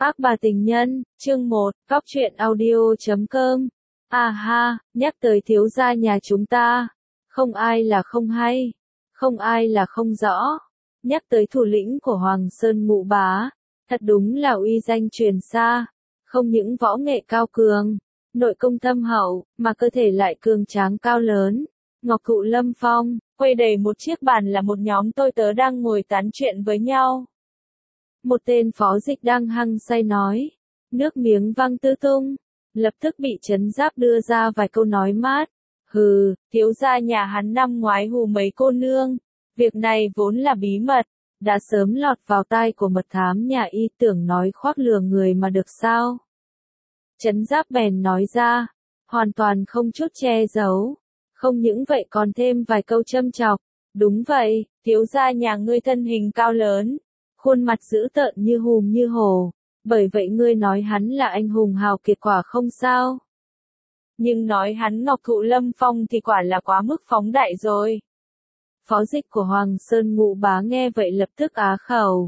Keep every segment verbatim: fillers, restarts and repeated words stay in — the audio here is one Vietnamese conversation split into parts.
Ác bà tình nhân, chương một, Cóc truyện audio chấm com. À ha, nhắc tới thiếu gia nhà chúng ta, không ai là không hay, không ai là không rõ. Nhắc tới thủ lĩnh của Hoàng Sơn Ngũ Bá, thật đúng là uy danh truyền xa, không những võ nghệ cao cường, nội công thâm hậu, mà cơ thể lại cường tráng cao lớn. Ngọc Thụ Lâm Phong, quay đầy một chiếc bàn là một nhóm tôi tớ đang ngồi tán chuyện với nhau. Một tên phó dịch đang hăng say nói, nước miếng văng tứ tung, lập tức bị Trấn Giáp đưa ra vài câu nói mát. Hừ, thiếu gia nhà hắn năm ngoái hù mấy cô nương, việc này vốn là bí mật, đã sớm lọt vào tai của mật thám nhà y, tưởng nói khoác lừa người mà được sao. Trấn Giáp bèn nói ra, hoàn toàn không chút che giấu, không những vậy còn thêm vài câu châm chọc. Đúng vậy, thiếu gia nhà ngươi thân hình cao lớn, khuôn mặt dữ tợn như hùm như hổ, bởi vậy ngươi nói hắn là anh hùng hào kiệt quả không sao. Nhưng nói hắn Ngọc Thụ Lâm Phong thì quả là quá mức phóng đại rồi. Phó dịch của Hoàng Sơn Ngũ Bá nghe vậy lập tức á khẩu.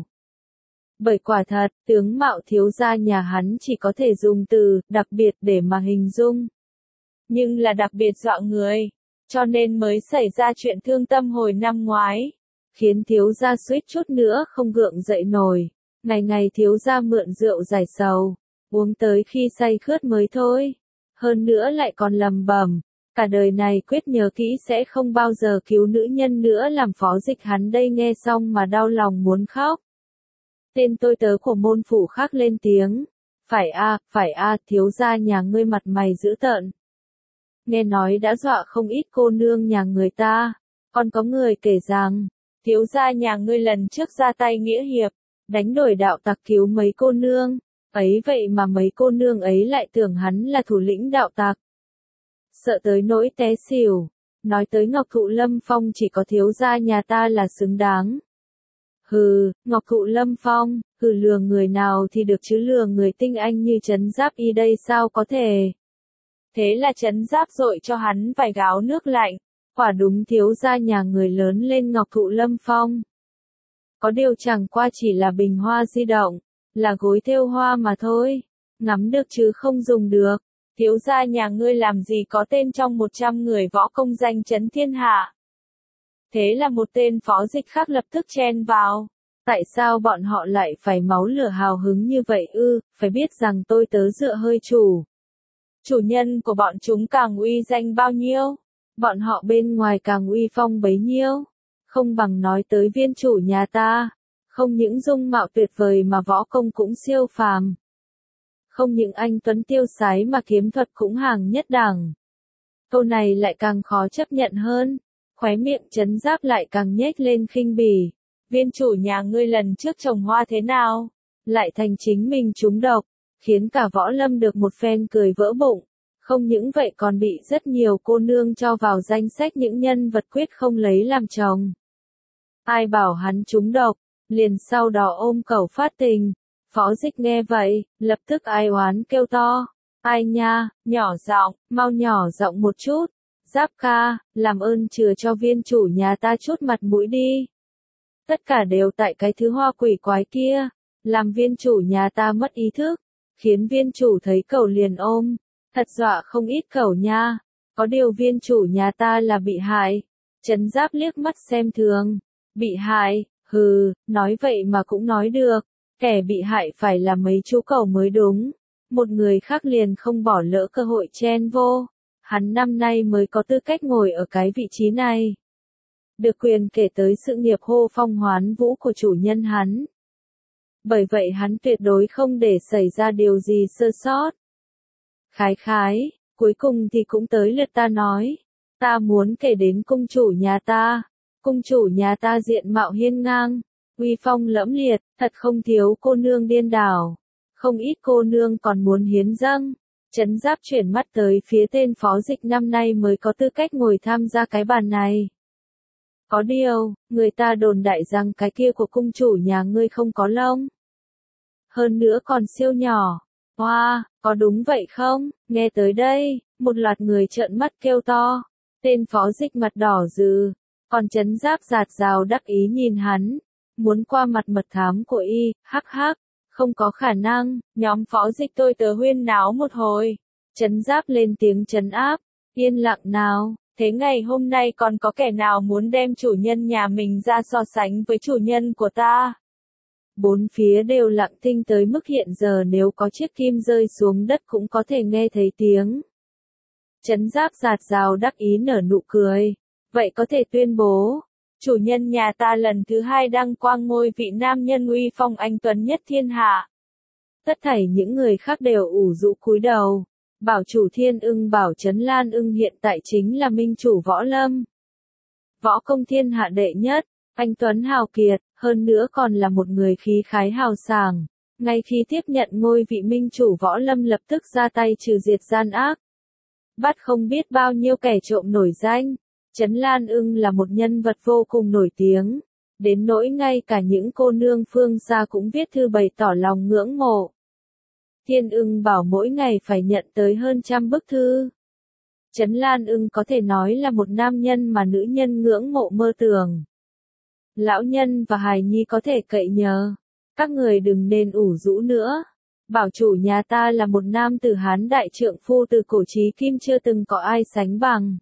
Bởi quả thật, tướng mạo thiếu gia nhà hắn chỉ có thể dùng từ đặc biệt để mà hình dung. Nhưng là đặc biệt dọa người, cho nên mới xảy ra chuyện thương tâm hồi năm ngoái, khiến thiếu gia suýt chút nữa không gượng dậy nổi. Ngày ngày thiếu gia mượn rượu giải sầu, uống tới khi say khướt mới thôi. Hơn nữa lại còn lầm bầm, cả đời này quyết nhớ kỹ sẽ không bao giờ cứu nữ nhân nữa. Làm phó dịch hắn đây nghe xong mà đau lòng muốn khóc. Tên tôi tớ của môn phủ khác lên tiếng, phải a, phải a, thiếu gia nhà ngươi mặt mày dữ tợn. Nghe nói đã dọa không ít cô nương nhà người ta, còn có người kể rằng, thiếu gia nhà ngươi lần trước ra tay nghĩa hiệp, đánh đổi đạo tặc cứu mấy cô nương, ấy vậy mà mấy cô nương ấy lại tưởng hắn là thủ lĩnh đạo tặc. Sợ tới nỗi té xỉu, nói tới Ngọc Thụ Lâm Phong chỉ có thiếu gia nhà ta là xứng đáng. Hừ, Ngọc Thụ Lâm Phong, hừ lừa người nào thì được chứ lừa người tinh anh như Trấn Giáp y đây sao có thể. Thế là Trấn Giáp dội cho hắn vài gáo nước lạnh, quả đúng thiếu gia nhà người lớn lên Ngọc Thụ Lâm Phong. Có điều chẳng qua chỉ là bình hoa di động, là gối thêu hoa mà thôi, ngắm được chứ không dùng được. Thiếu gia nhà ngươi làm gì có tên trong một trăm người võ công danh chấn thiên hạ. Thế là một tên phó dịch khác lập tức chen vào. Tại sao bọn họ lại phải máu lửa hào hứng như vậy ư, phải biết rằng tôi tớ dựa hơi chủ. Chủ nhân của bọn chúng càng uy danh bao nhiêu, bọn họ bên ngoài càng uy phong bấy nhiêu. Không bằng nói tới viên chủ nhà ta, không những dung mạo tuyệt vời mà võ công cũng siêu phàm. Không những anh tuấn tiêu sái mà kiếm thuật cũng hàng nhất đẳng. Câu này lại càng khó chấp nhận hơn, khóe miệng Trấn Giáp lại càng nhếch lên khinh bỉ. Viên chủ nhà ngươi lần trước trồng hoa thế nào, lại thành chính mình trúng độc, khiến cả võ lâm được một phen cười vỡ bụng. Không những vậy còn bị rất nhiều cô nương cho vào danh sách những nhân vật quyết không lấy làm chồng. Ai bảo hắn trúng độc, liền sau đó ôm cẩu phát tình. Phó dịch nghe vậy, lập tức ai oán kêu to. Ai nha, nhỏ giọng, mau nhỏ giọng một chút. Giáp ca, làm ơn chừa cho viên chủ nhà ta chút mặt mũi đi. Tất cả đều tại cái thứ hoa quỷ quái kia, làm viên chủ nhà ta mất ý thức, khiến viên chủ thấy cẩu liền ôm. Thật dọa không ít cẩu nha, có điều viên chủ nhà ta là bị hại. Trấn Giáp liếc mắt xem thường, bị hại, hừ, nói vậy mà cũng nói được, kẻ bị hại phải là mấy chú cẩu mới đúng. Một người khác liền không bỏ lỡ cơ hội chen vô, hắn năm nay mới có tư cách ngồi ở cái vị trí này. Được quyền kể tới sự nghiệp hô phong hoán vũ của chủ nhân hắn. Bởi vậy hắn tuyệt đối không để xảy ra điều gì sơ sót. Khái khái, cuối cùng thì cũng tới lượt ta nói. Ta muốn kể đến cung chủ nhà ta. Cung chủ nhà ta diện mạo hiên ngang, uy phong lẫm liệt, thật không thiếu cô nương điên đảo. Không ít cô nương còn muốn hiến dâng. Trấn Giáp chuyển mắt tới phía tên phó dịch năm nay mới có tư cách ngồi tham gia cái bàn này. Có điều, người ta đồn đại rằng cái kia của cung chủ nhà ngươi không có lông. Hơn nữa còn siêu nhỏ. Hoa, wow, có đúng vậy không? Nghe tới đây, một loạt người trợn mắt kêu to. Tên phó dịch mặt đỏ rừ, còn Trấn Giáp giạt rào đắc ý nhìn hắn. Muốn qua mặt mật thám của y, hắc hắc, Không có khả năng, nhóm phó dịch tôi tớ huyên náo một hồi. Trấn Giáp lên tiếng trấn áp, yên lặng nào, thế ngày hôm nay còn có kẻ nào muốn đem chủ nhân nhà mình ra so sánh với chủ nhân của ta? Bốn phía đều lặng thinh tới mức hiện giờ nếu có chiếc kim rơi xuống đất cũng có thể nghe thấy tiếng. Trấn Giáp giạt rào đắc ý nở nụ cười. Vậy có thể tuyên bố, chủ nhân nhà ta lần thứ hai đăng quang ngôi vị nam nhân uy phong anh tuấn nhất thiên hạ. Tất thảy những người khác đều ủ rũ cúi đầu. Bảo chủ Thiên Ưng bảo Trấn Lan Ưng hiện tại chính là minh chủ võ lâm. Võ công thiên hạ đệ nhất, anh tuấn hào kiệt, hơn nữa còn là một người khí khái hào sảng. Ngay khi tiếp nhận ngôi vị minh chủ võ lâm lập tức ra tay trừ diệt gian ác. Bắt không biết bao nhiêu kẻ trộm nổi danh. Trấn Lan Ưng là một nhân vật vô cùng nổi tiếng. Đến nỗi ngay cả những cô nương phương xa cũng viết thư bày tỏ lòng ngưỡng mộ. Thiên Ưng bảo mỗi ngày phải nhận tới hơn trăm bức thư. Trấn Lan Ưng có thể nói là một nam nhân mà nữ nhân ngưỡng mộ mơ tưởng. Lão nhân và hài nhi có thể cậy nhờ. Các người đừng nên ủ rũ nữa. Bảo chủ nhà ta là một nam tử Hán đại trượng phu từ cổ chí kim chưa từng có ai sánh bằng.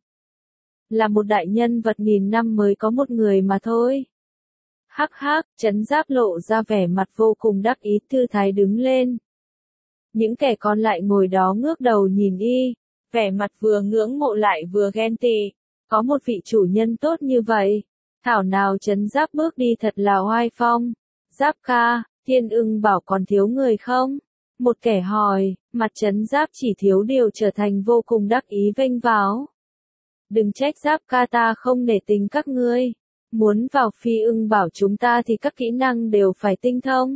Là một đại nhân vật nghìn năm mới có một người mà thôi. Hắc hắc, Trấn Giáp lộ ra vẻ mặt vô cùng đắc ý thư thái đứng lên. Những kẻ còn lại ngồi đó ngước đầu nhìn y, vẻ mặt vừa ngưỡng mộ lại vừa ghen tị. Có một vị chủ nhân tốt như vậy, thảo nào Trấn Giáp bước đi thật là oai phong. Giáp ca, Thiên Ưng bảo còn thiếu người không? Một kẻ hỏi, mặt Trấn Giáp chỉ thiếu điều trở thành vô cùng đắc ý vênh váo. Đừng trách Giáp ca ta không nể tình các ngươi. Muốn vào Phi Ưng bảo chúng ta thì các kỹ năng đều phải tinh thông.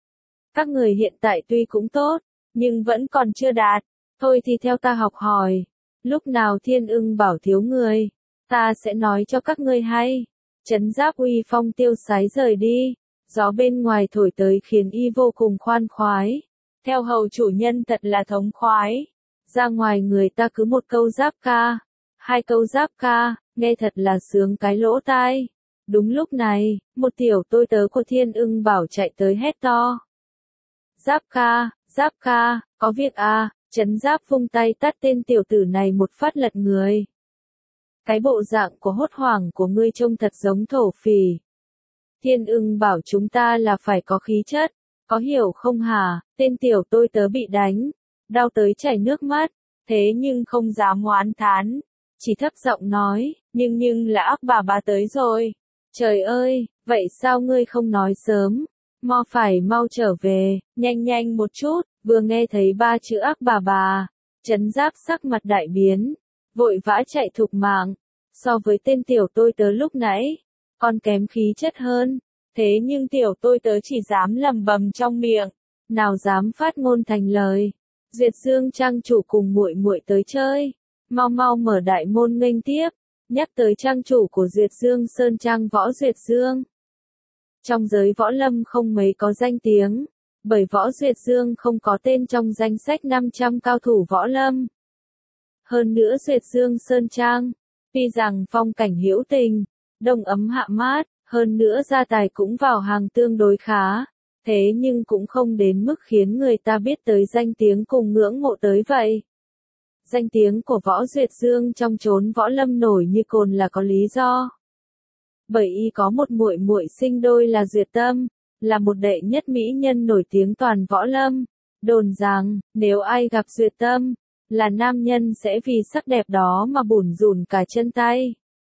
Các người hiện tại tuy cũng tốt, nhưng vẫn còn chưa đạt. Thôi thì theo ta học hỏi. Lúc nào Thiên Ưng bảo thiếu người, ta sẽ nói cho các ngươi hay. Trấn Giáp uy phong tiêu sái rời đi. Gió bên ngoài thổi tới khiến y vô cùng khoan khoái. Theo hầu chủ nhân thật là thống khoái. Ra ngoài người ta cứ một câu Giáp ca, hai câu Giáp ca, nghe thật là sướng cái lỗ tai. Đúng lúc này, một tiểu tôi tớ của Thiên Ưng bảo chạy tới hét to. Giáp ca, Giáp ca, có việc à? Trấn Giáp vung tay tát tên tiểu tử này một phát lật người. Cái bộ dạng của hốt hoảng của ngươi trông thật giống thổ phỉ. Thiên Ưng bảo chúng ta là phải có khí chất, có hiểu không hả? Tên tiểu tôi tớ bị đánh, đau tới chảy nước mắt, thế nhưng không dám oán thán, chỉ thấp giọng nói, nhưng nhưng là ác bà bà tới rồi. Trời ơi, vậy sao ngươi không nói sớm? Mo phải mau trở về, nhanh nhanh một chút. Vừa nghe thấy ba chữ ác bà bà, Trấn Giáp sắc mặt đại biến, vội vã chạy thục mạng. So với tên tiểu tôi tớ lúc nãy, còn kém khí chất hơn. Thế nhưng tiểu tôi tớ chỉ dám lầm bầm trong miệng, nào dám phát ngôn thành lời. Duyệt Dương trang chủ cùng muội muội tới chơi, mau mau mở đại môn nghênh tiếp. Nhắc tới trang chủ của Duyệt Dương Sơn Trang Võ Duyệt Dương. Trong giới võ lâm không mấy có danh tiếng, bởi Võ Duyệt Dương không có tên trong danh sách năm trăm cao thủ võ lâm. Hơn nữa Duyệt Dương Sơn Trang, tuy rằng phong cảnh hữu tình, đông ấm hạ mát, hơn nữa gia tài cũng vào hàng tương đối khá, thế nhưng cũng không đến mức khiến người ta biết tới danh tiếng cùng ngưỡng mộ tới vậy. Danh tiếng của Võ Duyệt Dương trong chốn võ lâm nổi như cồn là có lý do. Bởi y có một muội muội sinh đôi là Duyệt Tâm, là một đệ nhất mỹ nhân nổi tiếng toàn võ lâm. Đồn rằng, nếu ai gặp Duyệt Tâm, là nam nhân sẽ vì sắc đẹp đó mà bủn rủn cả chân tay.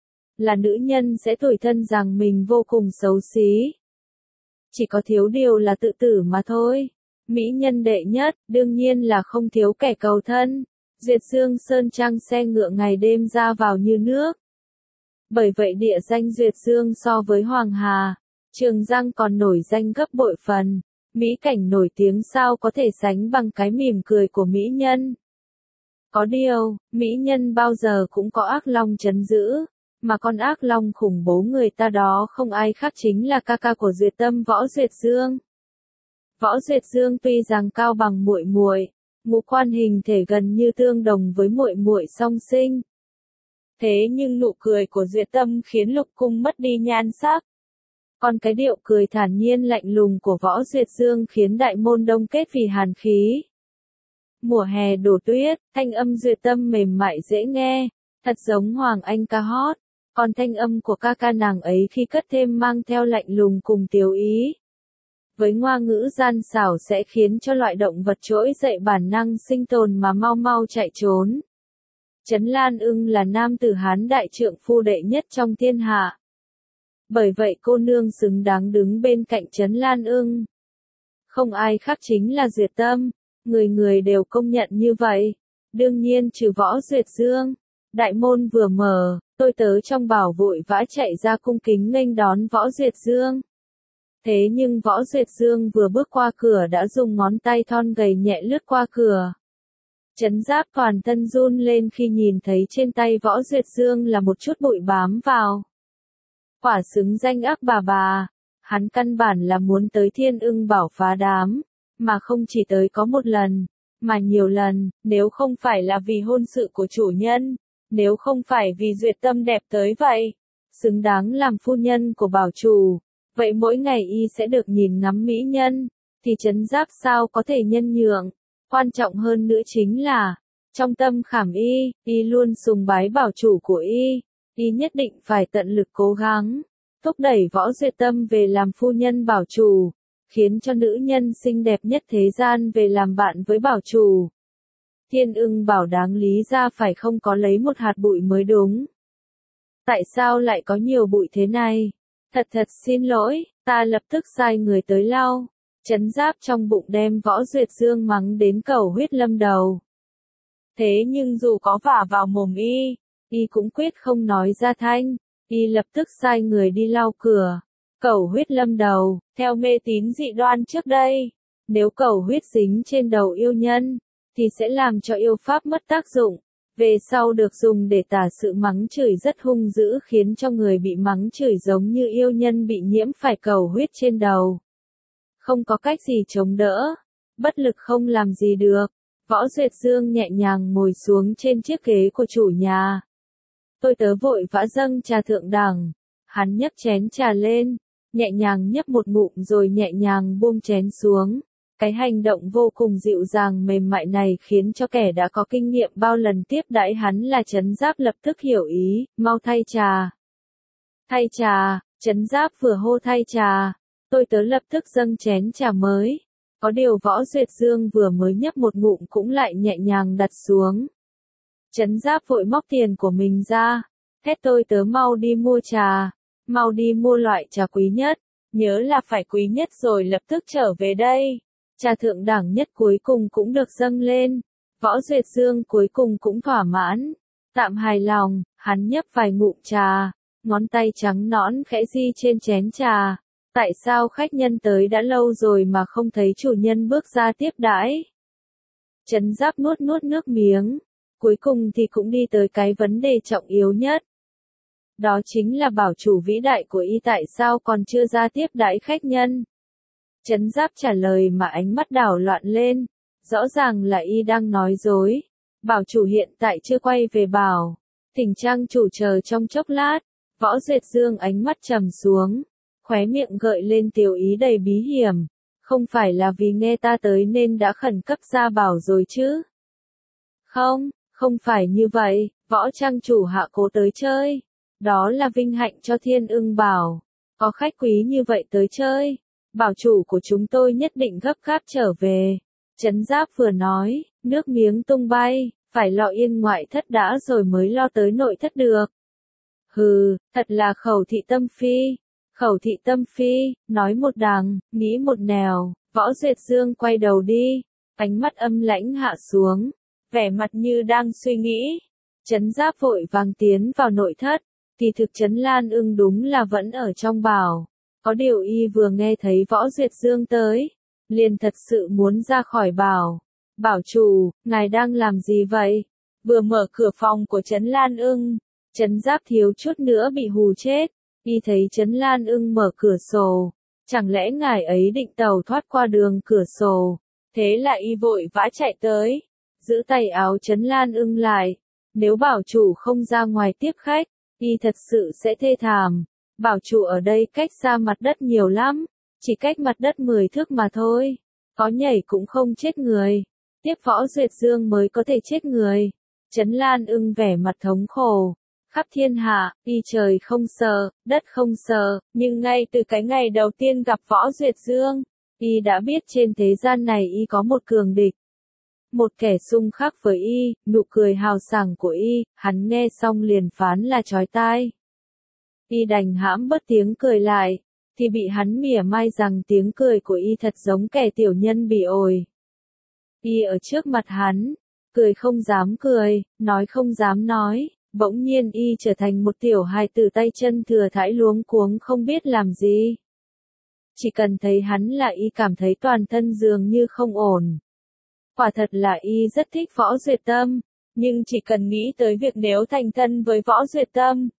Là nữ nhân sẽ tủi thân rằng mình vô cùng xấu xí. Chỉ có thiếu điều là tự tử mà thôi. Mỹ nhân đệ nhất, đương nhiên là không thiếu kẻ cầu thân. Duyệt Dương Sơn Trang xe ngựa ngày đêm ra vào như nước. Bởi vậy địa danh Duyệt Dương so với Hoàng Hà, Trường Giang còn nổi danh gấp bội phần. Mỹ cảnh nổi tiếng sao có thể sánh bằng cái mỉm cười của mỹ nhân. Có điều, mỹ nhân bao giờ cũng có ác long trấn giữ, mà con ác long khủng bố người ta đó không ai khác chính là ca ca của Duyệt Tâm Võ Duyệt Dương. Võ Duyệt Dương tuy rằng cao bằng muội muội, ngũ quan hình thể gần như tương đồng với muội muội song sinh. Thế nhưng nụ cười của Duyệt Tâm khiến Lục Cung mất đi nhan sắc. Còn cái điệu cười thản nhiên lạnh lùng của Võ Duyệt Dương khiến đại môn đông kết vì hàn khí. Mùa hè đổ tuyết, thanh âm Duyệt Tâm mềm mại dễ nghe, thật giống Hoàng Anh ca hót. Còn thanh âm của ca ca nàng ấy khi cất thêm mang theo lạnh lùng cùng tiếu ý. Với ngoa ngữ gian xảo sẽ khiến cho loại động vật trỗi dậy bản năng sinh tồn mà mau mau chạy trốn. Trấn Lan Ưng là nam tử Hán đại trượng phu đệ nhất trong thiên hạ. Bởi vậy cô nương xứng đáng đứng bên cạnh Trấn Lan Ưng. Không ai khác chính là Duyệt Tâm, người người đều công nhận như vậy. Đương nhiên trừ Võ Duyệt Dương. Đại môn vừa mở, tôi tớ trong bảo vội vã chạy ra cung kính nghênh đón Võ Duyệt Dương. Thế nhưng Võ Duyệt Dương vừa bước qua cửa đã dùng ngón tay thon gầy nhẹ lướt qua cửa. Trấn Giáp toàn thân run lên khi nhìn thấy trên tay Võ Duyệt Dương là một chút bụi bám vào. Quả xứng danh ác bà bà, hắn căn bản là muốn tới Thiên Ưng Bảo phá đám, mà không chỉ tới có một lần, mà nhiều lần, nếu không phải là vì hôn sự của chủ nhân, nếu không phải vì Duyệt Tâm đẹp tới vậy, xứng đáng làm phu nhân của bảo chủ, vậy mỗi ngày y sẽ được nhìn ngắm mỹ nhân, thì Trấn Giáp sao có thể nhân nhượng. Quan trọng hơn nữa chính là, trong tâm khảm y, y luôn sùng bái bảo chủ của y, y nhất định phải tận lực cố gắng, thúc đẩy Võ Duyệt Tâm về làm phu nhân bảo chủ, khiến cho nữ nhân xinh đẹp nhất thế gian về làm bạn với bảo chủ. Thiên Ưng Bảo đáng lý ra phải không có lấy một hạt bụi mới đúng. Tại sao lại có nhiều bụi thế này? Thật thật xin lỗi, ta lập tức sai người tới lau. Trấn Giáp trong bụng đem Võ Duyệt Dương mắng đến cầu huyết lâm đầu. Thế nhưng dù có vả vào mồm y, y cũng quyết không nói ra thanh, y lập tức sai người đi lau cửa. Cầu huyết lâm đầu, theo mê tín dị đoan trước đây, nếu cầu huyết dính trên đầu yêu nhân, thì sẽ làm cho yêu pháp mất tác dụng, về sau được dùng để tả sự mắng chửi rất hung dữ khiến cho người bị mắng chửi giống như yêu nhân bị nhiễm phải cầu huyết trên đầu. Không có cách gì chống đỡ, bất lực không làm gì được, Võ Duyệt Dương nhẹ nhàng ngồi xuống trên chiếc ghế của chủ nhà. Tôi tớ vội vã dâng trà thượng đẳng, hắn nhấc chén trà lên, nhẹ nhàng nhấp một ngụm rồi nhẹ nhàng buông chén xuống. Cái hành động vô cùng dịu dàng mềm mại này khiến cho kẻ đã có kinh nghiệm bao lần tiếp đãi hắn là Trấn Giáp lập tức hiểu ý, mau thay trà. Thay trà, Trấn Giáp vừa hô thay trà, tôi tớ lập tức dâng chén trà mới. Có điều Võ Duyệt Dương vừa mới nhấp một ngụm cũng lại nhẹ nhàng đặt xuống. Trấn Giáp vội móc tiền của mình ra, hét tôi tớ mau đi mua trà, mau đi mua loại trà quý nhất, nhớ là phải quý nhất rồi lập tức trở về đây. Trà thượng đẳng nhất cuối cùng cũng được dâng lên, Võ Duyệt Dương cuối cùng cũng thỏa mãn, tạm hài lòng, hắn nhấp vài ngụm trà, ngón tay trắng nõn khẽ di trên chén trà. Tại sao khách nhân tới đã lâu rồi mà không thấy chủ nhân bước ra tiếp đãi? Trấn Giáp nuốt nuốt nước miếng, cuối cùng thì cũng đi tới cái vấn đề trọng yếu nhất. Đó chính là bảo chủ vĩ đại của y tại sao còn chưa ra tiếp đãi khách nhân. Trấn Giáp trả lời mà ánh mắt đảo loạn lên, rõ ràng là y đang nói dối. Bảo chủ hiện tại chưa quay về bảo, thỉnh trang chủ chờ trong chốc lát. Võ Duyệt Dương ánh mắt trầm xuống, khóe miệng gợi lên tiểu ý đầy bí hiểm. Không phải là vì nghe ta tới nên đã khẩn cấp ra bảo rồi chứ? Không, không phải như vậy, Võ trang chủ hạ cố tới chơi. Đó là vinh hạnh cho Thiên Ưng Bảo. Có khách quý như vậy tới chơi, bảo chủ của chúng tôi nhất định gấp gáp trở về. Trấn Giáp vừa nói, nước miếng tung bay, phải lo yên ngoại thất đã rồi mới lo tới nội thất được. Hừ, thật là khẩu thị tâm phi. Khẩu thị tâm phi, nói một đằng, nghĩ một nẻo. Võ Duyệt Dương quay đầu đi, ánh mắt âm lãnh hạ xuống, vẻ mặt như đang suy nghĩ. Trấn Giáp vội vàng tiến vào nội thất, thì thực Trấn Lan Ưng đúng là vẫn ở trong bảo. Có điều y vừa nghe thấy Võ Duyệt Dương tới, liền thật sự muốn ra khỏi bảo. Bảo chủ, ngài đang làm gì vậy? Vừa mở cửa phòng của Trấn Lan Ưng, Trấn Giáp thiếu chút nữa bị hù chết. Y thấy Trấn Lan Ưng mở cửa sổ, chẳng lẽ ngài ấy định tàu thoát qua đường cửa sổ? Thế là y vội vã chạy tới, giữ tay áo Trấn Lan Ưng lại. Nếu bảo chủ không ra ngoài tiếp khách, y thật sự sẽ thê thảm. Bảo chủ ở đây cách xa mặt đất nhiều lắm, chỉ cách mặt đất mười thước mà thôi. Có nhảy cũng không chết người. Tiếp Võ Duyệt Dương mới có thể chết người. Trấn Lan Ưng vẻ mặt thống khổ. Khắp thiên hạ, y trời không sợ, đất không sợ, nhưng ngay từ cái ngày đầu tiên gặp Võ Duyệt Dương, y đã biết trên thế gian này y có một cường địch. Một kẻ xung khắc với y, nụ cười hào sảng của y, hắn nghe xong liền phán là chói tai. Y đành hãm bớt tiếng cười lại, thì bị hắn mỉa mai rằng tiếng cười của y thật giống kẻ tiểu nhân bị ổi. Y ở trước mặt hắn, cười không dám cười, nói không dám nói, bỗng nhiên y trở thành một tiểu hài tử tay chân thừa thãi luống cuống không biết làm gì. Chỉ cần thấy hắn là y cảm thấy toàn thân dường như không ổn. Quả thật là y rất thích Võ Duyệt Tâm, nhưng chỉ cần nghĩ tới việc nếu thành thân với Võ Duyệt Tâm,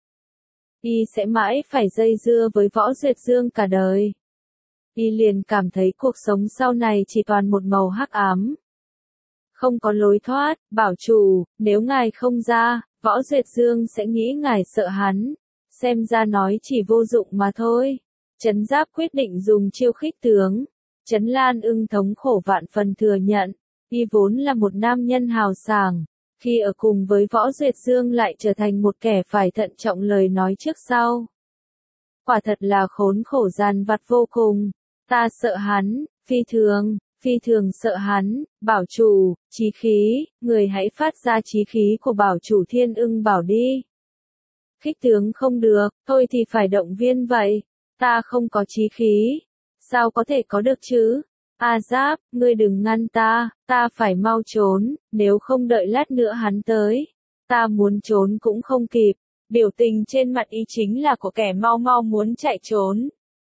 y sẽ mãi phải dây dưa với Võ Duyệt Dương cả đời. Y liền cảm thấy cuộc sống sau này chỉ toàn một màu hắc ám. Không có lối thoát, bảo chủ, nếu ngài không ra, Võ Duyệt Dương sẽ nghĩ ngài sợ hắn, xem ra nói chỉ vô dụng mà thôi. Trấn Giáp quyết định dùng chiêu khích tướng. Trấn Lan Ưng thống khổ vạn phần thừa nhận, y vốn là một nam nhân hào sảng, khi ở cùng với Võ Duyệt Dương lại trở thành một kẻ phải thận trọng lời nói trước sau. Quả thật là khốn khổ gian vặt vô cùng, ta sợ hắn, phi thường, phi thường sợ hắn, bảo chủ, chí khí, người hãy phát ra chí khí của bảo chủ Thiên Ưng Bảo đi. Khích tướng không được, thôi thì phải động viên vậy, ta không có chí khí, sao có thể có được chứ? A Giáp, ngươi đừng ngăn ta, ta phải mau trốn, nếu không đợi lát nữa hắn tới, ta muốn trốn cũng không kịp. Biểu tình trên mặt y chính là của kẻ mau mau muốn chạy trốn.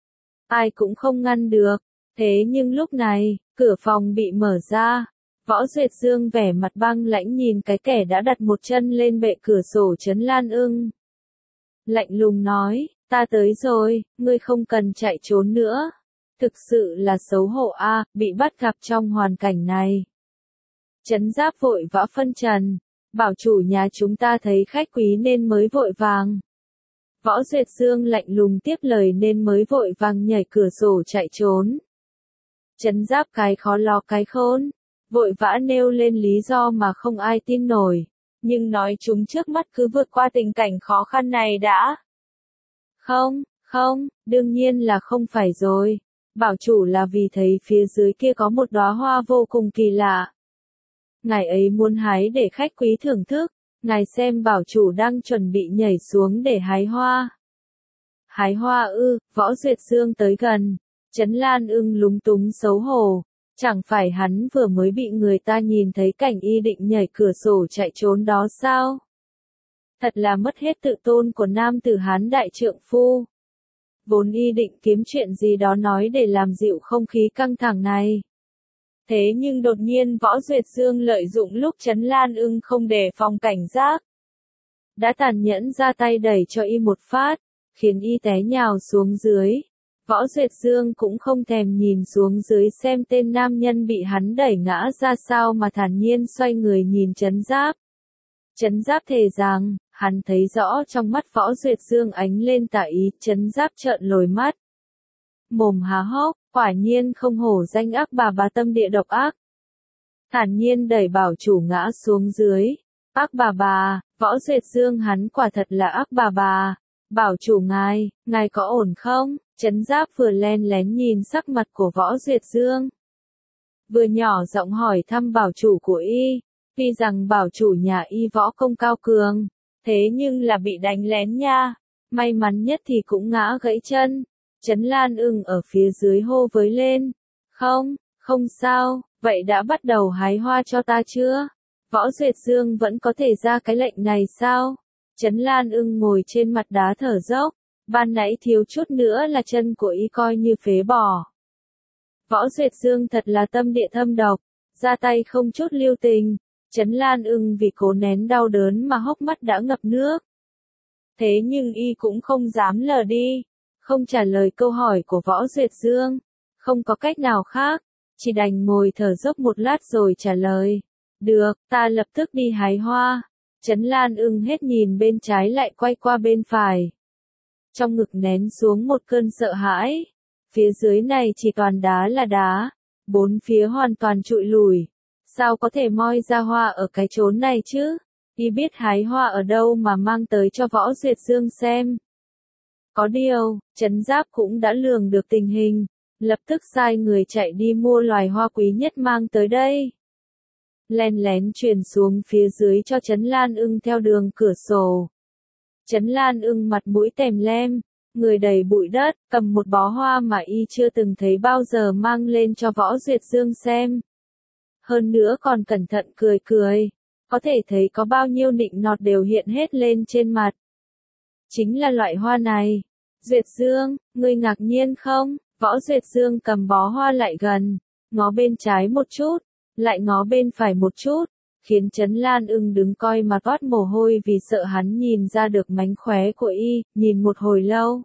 Ai cũng không ngăn được, thế nhưng lúc này, cửa phòng bị mở ra, Võ Duyệt Dương vẻ mặt băng lãnh nhìn cái kẻ đã đặt một chân lên bệ cửa sổ Trấn Lan Ưng. Lạnh lùng nói, ta tới rồi, ngươi không cần chạy trốn nữa. Thực sự là xấu hổ a, bị bắt gặp trong hoàn cảnh này. Trấn Giáp vội vã phân trần, bảo chủ nhà chúng ta thấy khách quý nên mới vội vàng. Võ Duyệt Dương lạnh lùng tiếp lời nên mới vội vàng nhảy cửa sổ chạy trốn. Trấn Giáp cái khó lo cái khôn, vội vã nêu lên lý do mà không ai tin nổi, nhưng nói chúng trước mắt cứ vượt qua tình cảnh khó khăn này đã. Không, không, đương nhiên là không phải rồi. Bảo chủ là vì thấy phía dưới kia có một đóa hoa vô cùng kỳ lạ. Ngài ấy muốn hái để khách quý thưởng thức, ngài xem bảo chủ đang chuẩn bị nhảy xuống để hái hoa. Hái hoa ư, Võ Duyệt Dương tới gần, Trấn Lan Ưng lúng túng xấu hổ, chẳng phải hắn vừa mới bị người ta nhìn thấy cảnh y định nhảy cửa sổ chạy trốn đó sao? Thật là mất hết tự tôn của nam tử Hán đại trượng phu. Vốn y định kiếm chuyện gì đó nói để làm dịu không khí căng thẳng này. Thế nhưng đột nhiên Võ Duyệt Dương lợi dụng lúc Trấn Lan Ưng không đề phòng cảnh giác, đã tàn nhẫn ra tay đẩy cho y một phát, khiến y té nhào xuống dưới. Võ Duyệt Dương cũng không thèm nhìn xuống dưới xem tên nam nhân bị hắn đẩy ngã ra sao mà thản nhiên xoay người nhìn Trấn Giáp. Trấn Giáp thề rằng, hắn thấy rõ trong mắt Võ Duyệt Dương ánh lên tà ý, Trấn Giáp trợn lồi mắt. Mồm há hốc, quả nhiên không hổ danh ác bà bà tâm địa độc ác. Thản nhiên đẩy bảo chủ ngã xuống dưới. Ác bà bà, Võ Duyệt Dương hắn quả thật là ác bà bà. Bảo chủ ngài, ngài có ổn không? Trấn Giáp vừa len lén nhìn sắc mặt của Võ Duyệt Dương, vừa nhỏ giọng hỏi thăm bảo chủ của y. Tuy rằng bảo chủ nhà y võ công cao cường, thế nhưng là bị đánh lén nha. May mắn nhất thì cũng ngã gãy chân. Trấn Lan Ưng ở phía dưới hô với lên. Không, không sao, vậy đã bắt đầu hái hoa cho ta chưa? Võ Duyệt Dương vẫn có thể ra cái lệnh này sao? Trấn Lan Ưng ngồi trên mặt đá thở dốc. Ban nãy thiếu chút nữa là chân của y coi như phế bỏ. Võ Duyệt Dương thật là tâm địa thâm độc, ra tay không chút lưu tình. Trấn Lan Ưng vì cố nén đau đớn mà hốc mắt đã ngập nước. Thế nhưng y cũng không dám lờ đi, không trả lời câu hỏi của Võ Duyệt Dương. Không có cách nào khác, chỉ đành ngồi thở dốc một lát rồi trả lời. Được, ta lập tức đi hái hoa. Trấn Lan Ưng hết nhìn bên trái lại quay qua bên phải. trong ngực nén xuống một cơn sợ hãi. Phía dưới này chỉ toàn đá là đá, bốn phía hoàn toàn trụi lùi. Sao có thể moi ra hoa ở cái chốn này chứ? Y biết hái hoa ở đâu mà mang tới cho Võ Duyệt Dương xem. Có điều, Trấn Giáp cũng đã lường được tình hình, lập tức sai người chạy đi mua loài hoa quý nhất mang tới đây. Len lén truyền xuống phía dưới cho Trấn Lan Ưng theo đường cửa sổ. Trấn Lan Ưng mặt mũi tèm lem, người đầy bụi đất, cầm một bó hoa mà y chưa từng thấy bao giờ mang lên cho Võ Duyệt Dương xem. Hơn nữa còn cẩn thận cười cười, có thể thấy có bao nhiêu nịnh nọt đều hiện hết lên trên mặt. Chính là loại hoa này. Duyệt Dương, ngươi ngạc nhiên không? Võ Duyệt Dương cầm bó hoa lại gần, ngó bên trái một chút, lại ngó bên phải một chút, khiến Trấn Lan Ưng đứng coi mà toát mồ hôi vì sợ hắn nhìn ra được mánh khóe của y, nhìn một hồi lâu.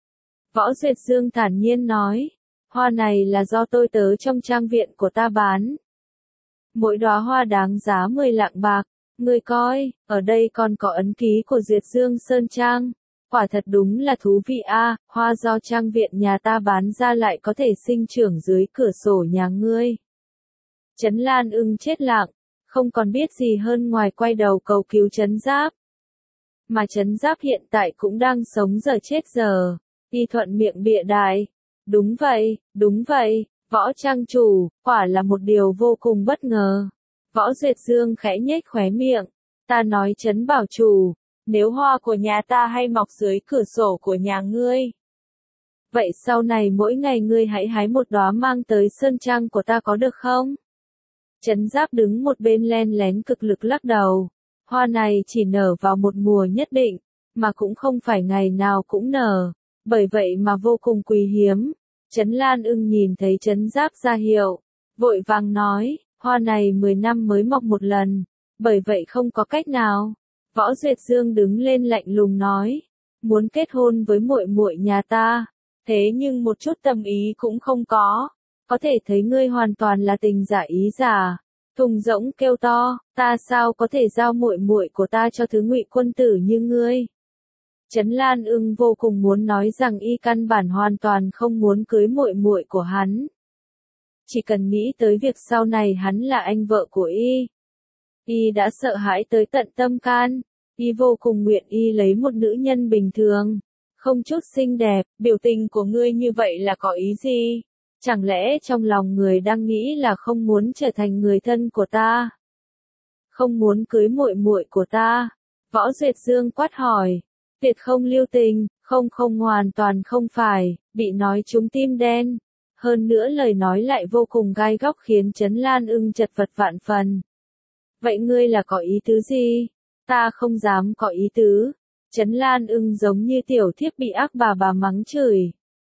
Võ Duyệt Dương thản nhiên nói, hoa này là do tôi tớ trong trang viện của ta bán. Mỗi đóa hoa đáng giá mười lạng bạc, ngươi coi, ở đây còn có ấn ký của Duyệt Dương Sơn Trang. Quả thật đúng là thú vị a, à, hoa do trang viện nhà ta bán ra lại có thể sinh trưởng dưới cửa sổ nhà ngươi. Trấn Lan Ưng chết lặng, không còn biết gì hơn ngoài quay đầu cầu cứu Trấn Giáp. Mà Trấn Giáp hiện tại cũng đang sống giờ chết giờ, y thuận miệng bịa đại. Đúng vậy, đúng vậy, Võ trang chủ, quả là một điều vô cùng bất ngờ. Võ Duyệt Dương khẽ nhếch khóe miệng, ta nói Trấn bảo chủ, nếu hoa của nhà ta hay mọc dưới cửa sổ của nhà ngươi, vậy sau này mỗi ngày ngươi hãy hái một đóa mang tới sơn trang của ta có được không? Trấn Giáp đứng một bên len lén cực lực lắc đầu, hoa này chỉ nở vào một mùa nhất định, mà cũng không phải ngày nào cũng nở, bởi vậy mà vô cùng quý hiếm. Trấn Lan Ưng nhìn thấy Trấn Giáp ra hiệu, vội vàng nói, hoa này mười năm mới mọc một lần, bởi vậy không có cách nào. Võ Duyệt Dương đứng lên lạnh lùng nói, muốn kết hôn với muội muội nhà ta, thế nhưng một chút tâm ý cũng không có, có thể thấy ngươi hoàn toàn là tình giả ý giả. Thùng rỗng kêu to, ta sao có thể giao muội muội của ta cho thứ ngụy quân tử như ngươi? Trấn Lan Ưng vô cùng muốn nói rằng y căn bản hoàn toàn không muốn cưới muội muội của hắn. Chỉ cần nghĩ tới việc sau này hắn là anh vợ của y, y đã sợ hãi tới tận tâm can, y vô cùng nguyện y lấy một nữ nhân bình thường, không chút xinh đẹp. Biểu tình của ngươi như vậy là có ý gì? Chẳng lẽ trong lòng người đang nghĩ là không muốn trở thành người thân của ta? Không muốn cưới muội muội của ta? Võ Duyệt Dương quát hỏi. Tuyệt không lưu tình, không không hoàn toàn không phải, bị nói trúng tim đen. Hơn nữa lời nói lại vô cùng gai góc khiến Trấn Lan Ưng chật vật vạn phần. Vậy ngươi là có ý tứ gì? Ta không dám có ý tứ. Trấn Lan Ưng giống như tiểu thiếp bị ác bà bà mắng chửi.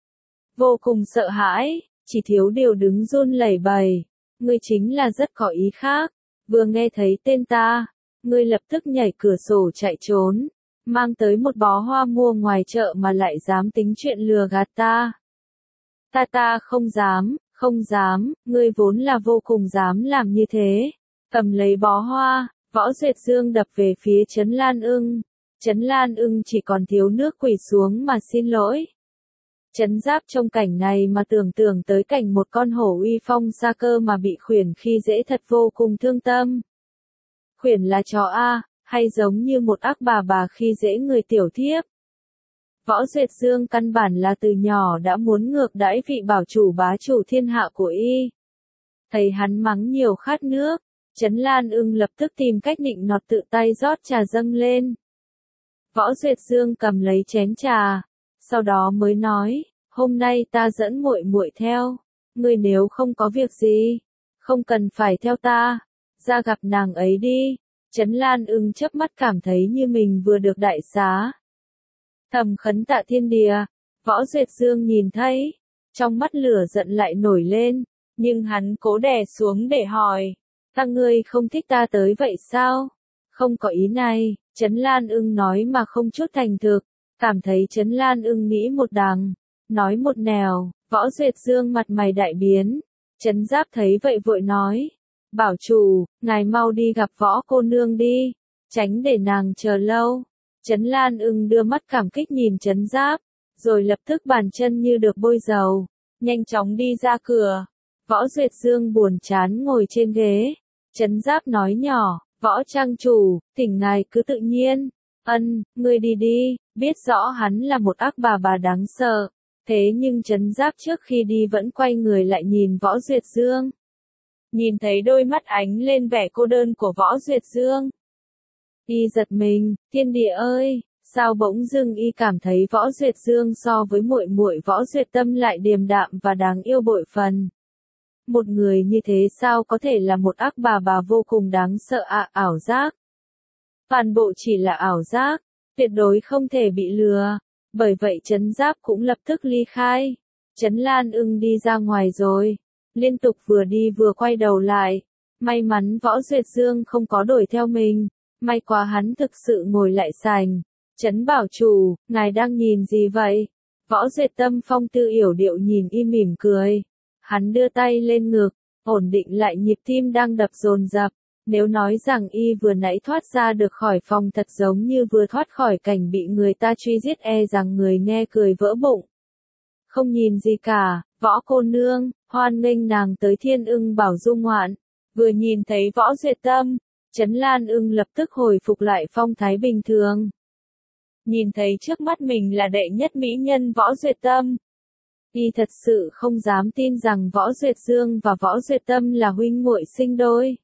Vô cùng sợ hãi, chỉ thiếu điều đứng run lẩy bẩy. Ngươi chính là rất có ý khác. Vừa nghe thấy tên ta, ngươi lập tức nhảy cửa sổ chạy trốn. Mang tới một bó hoa mua ngoài chợ mà lại dám tính chuyện lừa gạt ta. Ta ta không dám, không dám, ngươi vốn là vô cùng dám làm như thế. Cầm lấy bó hoa, Võ Duyệt Dương đập về phía Trấn Lan Ưng. Trấn Lan Ưng chỉ còn thiếu nước quỳ xuống mà xin lỗi. Trấn Giáp trong cảnh này mà tưởng tượng tới cảnh một con hổ uy phong xa cơ mà bị khuyển khi dễ thật vô cùng thương tâm. Khuyển là chó a, hay giống như một ác bà bà khi dễ người tiểu thiếp. Võ Duyệt Dương căn bản là từ nhỏ đã muốn ngược đãi vị bảo chủ bá chủ thiên hạ của y. Thấy hắn mắng nhiều khát nước, Trấn Lan Ưng lập tức tìm cách nịnh nọt tự tay rót trà dâng lên. Võ Duyệt Dương cầm lấy chén trà, sau đó mới nói, hôm nay ta dẫn muội muội theo, ngươi nếu không có việc gì, không cần phải theo ta, ra gặp nàng ấy đi. Trấn Lan Ưng chớp mắt cảm thấy như mình vừa được đại xá. Thầm khấn tạ thiên địa, Võ Duyệt Dương nhìn thấy, trong mắt lửa giận lại nổi lên, nhưng hắn cố đè xuống để hỏi, ta ngươi không thích ta tới vậy sao? Không có ý này, Trấn Lan Ưng nói mà không chút thành thực, cảm thấy Trấn Lan Ưng nghĩ một đằng, nói một nẻo. Võ Duyệt Dương mặt mày đại biến, Trấn Giáp thấy vậy vội nói, bảo chủ, ngài mau đi gặp Võ cô nương đi, tránh để nàng chờ lâu. Trấn Lan Ưng đưa mắt cảm kích nhìn Trấn Giáp, rồi lập tức bàn chân như được bôi dầu, nhanh chóng đi ra cửa. Võ Duyệt Dương buồn chán ngồi trên ghế. Trấn Giáp nói nhỏ, Võ trang chủ, thỉnh ngài cứ tự nhiên. Ân, ngươi đi đi, biết rõ hắn là một ác bà bà đáng sợ. Thế nhưng Trấn Giáp trước khi đi vẫn quay người lại nhìn Võ Duyệt Dương. Nhìn thấy đôi mắt ánh lên vẻ cô đơn của Võ Duyệt Dương. Y giật mình, thiên địa ơi, sao bỗng dưng y cảm thấy Võ Duyệt Dương so với muội muội Võ Duyệt Tâm lại điềm đạm và đáng yêu bội phần. Một người như thế sao có thể là một ác bà bà vô cùng đáng sợ ạ, à, ảo giác. Toàn bộ chỉ là ảo giác, tuyệt đối không thể bị lừa. Bởi vậy Trấn Giáp cũng lập tức ly khai. Trấn Lan Ưng đi ra ngoài rồi, liên tục vừa đi vừa quay đầu lại. May mắn Võ Duyệt Dương không có đuổi theo mình, may quá hắn thực sự ngồi lại sành. Trấn bảo chủ, ngài đang nhìn gì vậy? Võ Duyệt Tâm phong tư yểu điệu nhìn y mỉm cười. Hắn đưa tay lên ngực, ổn định lại nhịp tim đang đập dồn dập. Nếu nói rằng y vừa nãy thoát ra được khỏi phòng thật giống như vừa thoát khỏi cảnh bị người ta truy giết, e rằng người nghe cười vỡ bụng. Không nhìn gì cả, Võ cô nương, hoan nghênh nàng tới Thiên Ưng Bảo du ngoạn. Vừa nhìn thấy Võ Duyệt Tâm, Trấn Lan Ưng lập tức hồi phục lại phong thái bình thường. Nhìn thấy trước mắt mình là đệ nhất mỹ nhân Võ Duyệt Tâm. Y thật sự không dám tin rằng Võ Duyệt Dương và Võ Duyệt Tâm là huynh muội sinh đôi.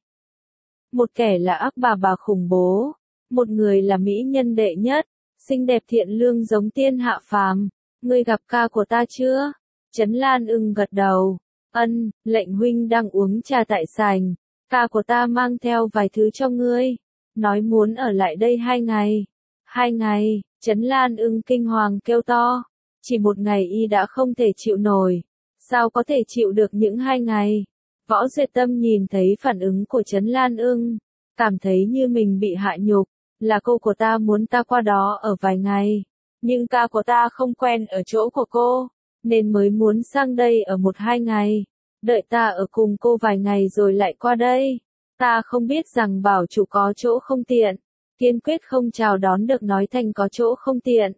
Một kẻ là ác bà bà khủng bố, một người là mỹ nhân đệ nhất, xinh đẹp thiện lương giống tiên hạ phàm. Ngươi gặp ca của ta chưa? Trấn Lan Ưng gật đầu. Ân, lệnh huynh đang uống trà tại sành. Ca của ta mang theo vài thứ cho ngươi. Nói muốn ở lại đây hai ngày. Hai ngày, Trấn Lan Ưng kinh hoàng kêu to. Chỉ một ngày y đã không thể chịu nổi. Sao có thể chịu được những hai ngày? Võ Duyệt Tâm nhìn thấy phản ứng của Trấn Lan Ưng, cảm thấy như mình bị hạ nhục. Là cô của ta muốn ta qua đó ở vài ngày. Nhưng ca của ta không quen ở chỗ của cô, nên mới muốn sang đây ở một hai ngày. Đợi ta ở cùng cô vài ngày rồi lại qua đây. Ta không biết rằng bảo chủ có chỗ không tiện. Kiên quyết không chào đón được nói thành có chỗ không tiện.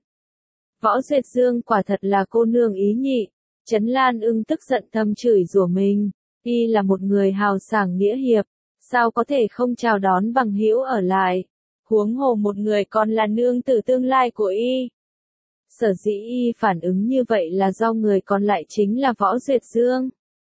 Võ Duyệt Dương quả thật là cô nương ý nhị. Trấn Lan Ưng tức giận thầm chửi rủa mình. Y là một người hào sảng nghĩa hiệp. Sao có thể không chào đón bằng hữu ở lại. Huống hồ một người còn là nương tử tương lai của y. Sở dĩ y phản ứng như vậy là do người còn lại chính là Võ Duyệt Dương.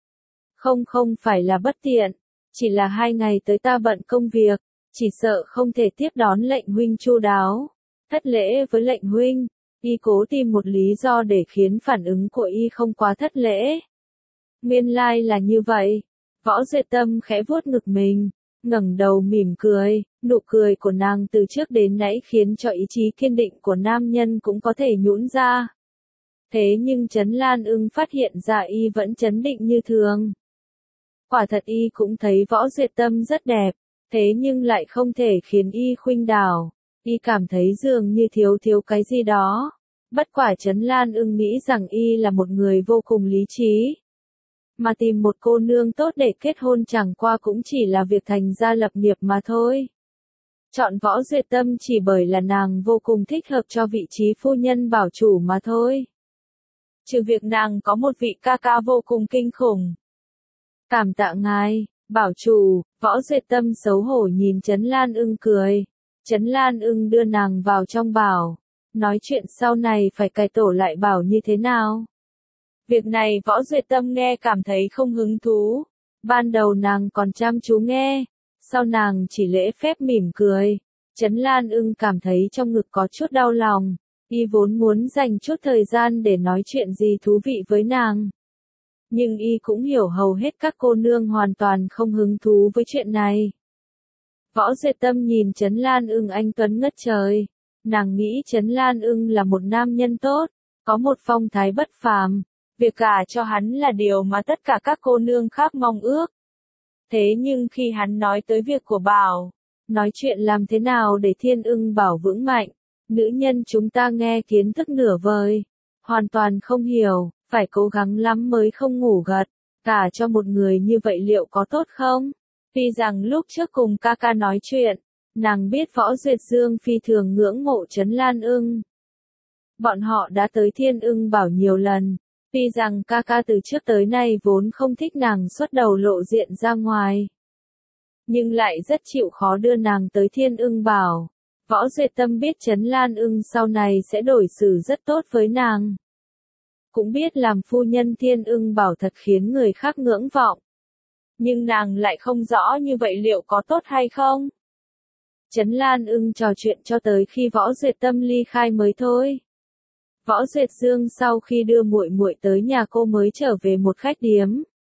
Không không phải là bất tiện, chỉ là hai ngày tới ta bận công việc, chỉ sợ không thể tiếp đón lệnh huynh chu đáo. Thất lễ với lệnh huynh, y cố tìm một lý do để khiến phản ứng của y không quá thất lễ. Nguyên lai là như vậy. Võ Duyệt Tâm khẽ vuốt ngực mình, ngẩng đầu mỉm cười, nụ cười của nàng từ trước đến nãy khiến cho ý chí kiên định của nam nhân cũng có thể nhũn ra. Thế nhưng Trấn Lan Ưng phát hiện ra y vẫn trấn định như thường. Quả thật y cũng thấy Võ Duyệt Tâm rất đẹp, thế nhưng lại không thể khiến y khuynh đảo. Y cảm thấy dường như thiếu thiếu cái gì đó. Bất quả Trấn Lan Ưng nghĩ rằng y là một người vô cùng lý trí. Mà tìm một cô nương tốt để kết hôn chẳng qua cũng chỉ là việc thành gia lập nghiệp mà thôi. Chọn Võ Duyệt Tâm chỉ bởi là nàng vô cùng thích hợp cho vị trí phu nhân bảo chủ mà thôi. Trừ việc nàng có một vị ca ca vô cùng kinh khủng. Cảm tạ ngài, bảo chủ. Võ Duyệt Tâm xấu hổ nhìn Trấn Lan Ưng cười. Trấn Lan Ưng đưa nàng vào trong bảo. Nói chuyện sau này phải cải tổ lại bảo như thế nào. Việc này Võ Duyệt Tâm nghe cảm thấy không hứng thú. Ban đầu nàng còn chăm chú nghe, sau nàng chỉ lễ phép mỉm cười. Trấn Lan Ưng cảm thấy trong ngực có chút đau lòng. Y vốn muốn dành chút thời gian để nói chuyện gì thú vị với nàng. Nhưng y cũng hiểu hầu hết các cô nương hoàn toàn không hứng thú với chuyện này. Võ Duyệt Tâm nhìn Trấn Lan Ưng anh tuấn ngất trời. Nàng nghĩ Trấn Lan Ưng là một nam nhân tốt, có một phong thái bất phàm. Việc gả cho hắn là điều mà tất cả các cô nương khác mong ước. Thế nhưng khi hắn nói tới việc của Bảo, nói chuyện làm thế nào để Thiên Ưng Bảo vững mạnh, nữ nhân chúng ta nghe kiến thức nửa vời, hoàn toàn không hiểu, phải cố gắng lắm mới không ngủ gật. Gả cho một người như vậy liệu có tốt không? Tuy rằng lúc trước cùng ca ca nói chuyện, Nàng biết Võ Duyệt Dương phi thường ngưỡng mộ Trấn Lan Ưng. Bọn họ đã tới Thiên Ưng Bảo nhiều lần, tuy rằng ca ca từ trước tới nay vốn không thích nàng xuất đầu lộ diện ra ngoài, nhưng lại rất chịu khó đưa nàng tới Thiên Ưng Bảo. Võ Duyệt Tâm biết Trấn Lan Ưng sau này sẽ đổi xử rất tốt với nàng. Cũng biết làm phu nhân Thiên Ưng Bảo thật khiến người khác ngưỡng vọng. Nhưng nàng lại không rõ như vậy liệu có tốt hay không. Trấn Lan Ưng trò chuyện cho tới khi Võ Duyệt Tâm ly khai mới thôi. Võ Duyệt Dương sau khi đưa muội muội tới nhà cô mới trở về một khách điếm.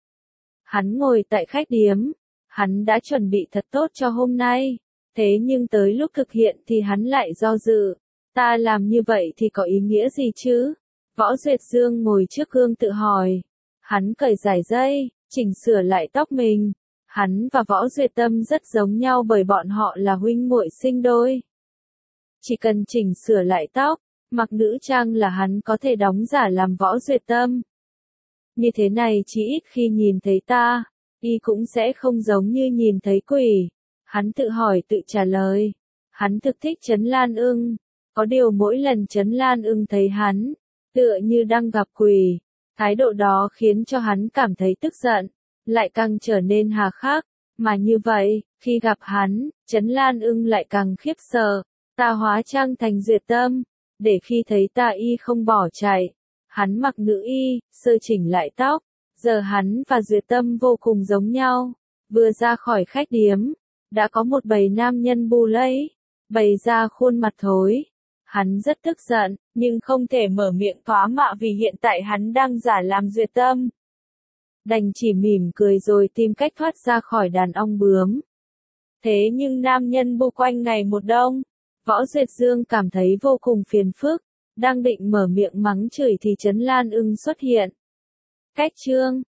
Hắn ngồi tại khách điếm, hắn đã chuẩn bị thật tốt cho hôm nay, thế nhưng tới lúc thực hiện thì hắn lại do dự. Ta làm như vậy thì có ý nghĩa gì chứ? Võ Duyệt Dương ngồi trước gương tự hỏi. Hắn cởi giải dây, chỉnh sửa lại tóc mình. Hắn và Võ Duyệt Tâm rất giống nhau bởi bọn họ là huynh muội sinh đôi. Chỉ cần chỉnh sửa lại tóc, mặc nữ trang là hắn có thể đóng giả làm Võ Duyệt Tâm. Như thế này chỉ ít khi nhìn thấy ta, y cũng sẽ không giống như nhìn thấy quỷ. Hắn tự hỏi tự trả lời. Hắn thực thích Trấn Lan Ưng. Có điều mỗi lần Trấn Lan Ưng thấy hắn, tựa như đang gặp quỷ. Thái độ đó khiến cho hắn cảm thấy tức giận, lại càng trở nên hà khắc. Mà như vậy, khi gặp hắn, Trấn Lan Ưng lại càng khiếp sợ. Ta hóa trang thành Duyệt Tâm, để khi thấy ta y không bỏ chạy. Hắn mặc nữ y, sơ chỉnh lại tóc. Giờ hắn và Duyệt Tâm vô cùng giống nhau. Vừa ra khỏi khách điếm, đã có một bầy nam nhân bu lấy, bày ra khuôn mặt thối. Hắn rất tức giận, nhưng không thể mở miệng thoá mạ vì hiện tại hắn đang giả làm Duyệt Tâm. Đành chỉ mỉm cười rồi tìm cách thoát ra khỏi đàn ong bướm. Thế nhưng nam nhân bu quanh ngày một đông. Võ Duyệt Dương cảm thấy vô cùng phiền phức, đang định mở miệng mắng chửi thì Trấn Lan Ưng xuất hiện. Cách chương